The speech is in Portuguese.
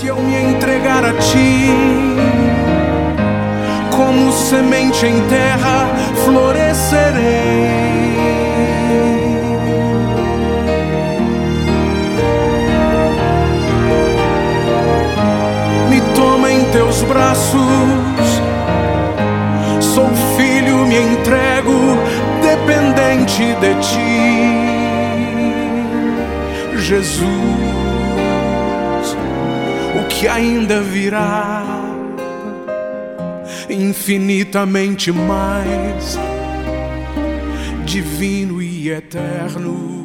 Se eu me entregar a ti, como semente em terra florescerei. Me toma em teus braços, sou filho, me entrego, dependente de ti, Jesus. O que ainda virá, infinitamente mais divino e eterno.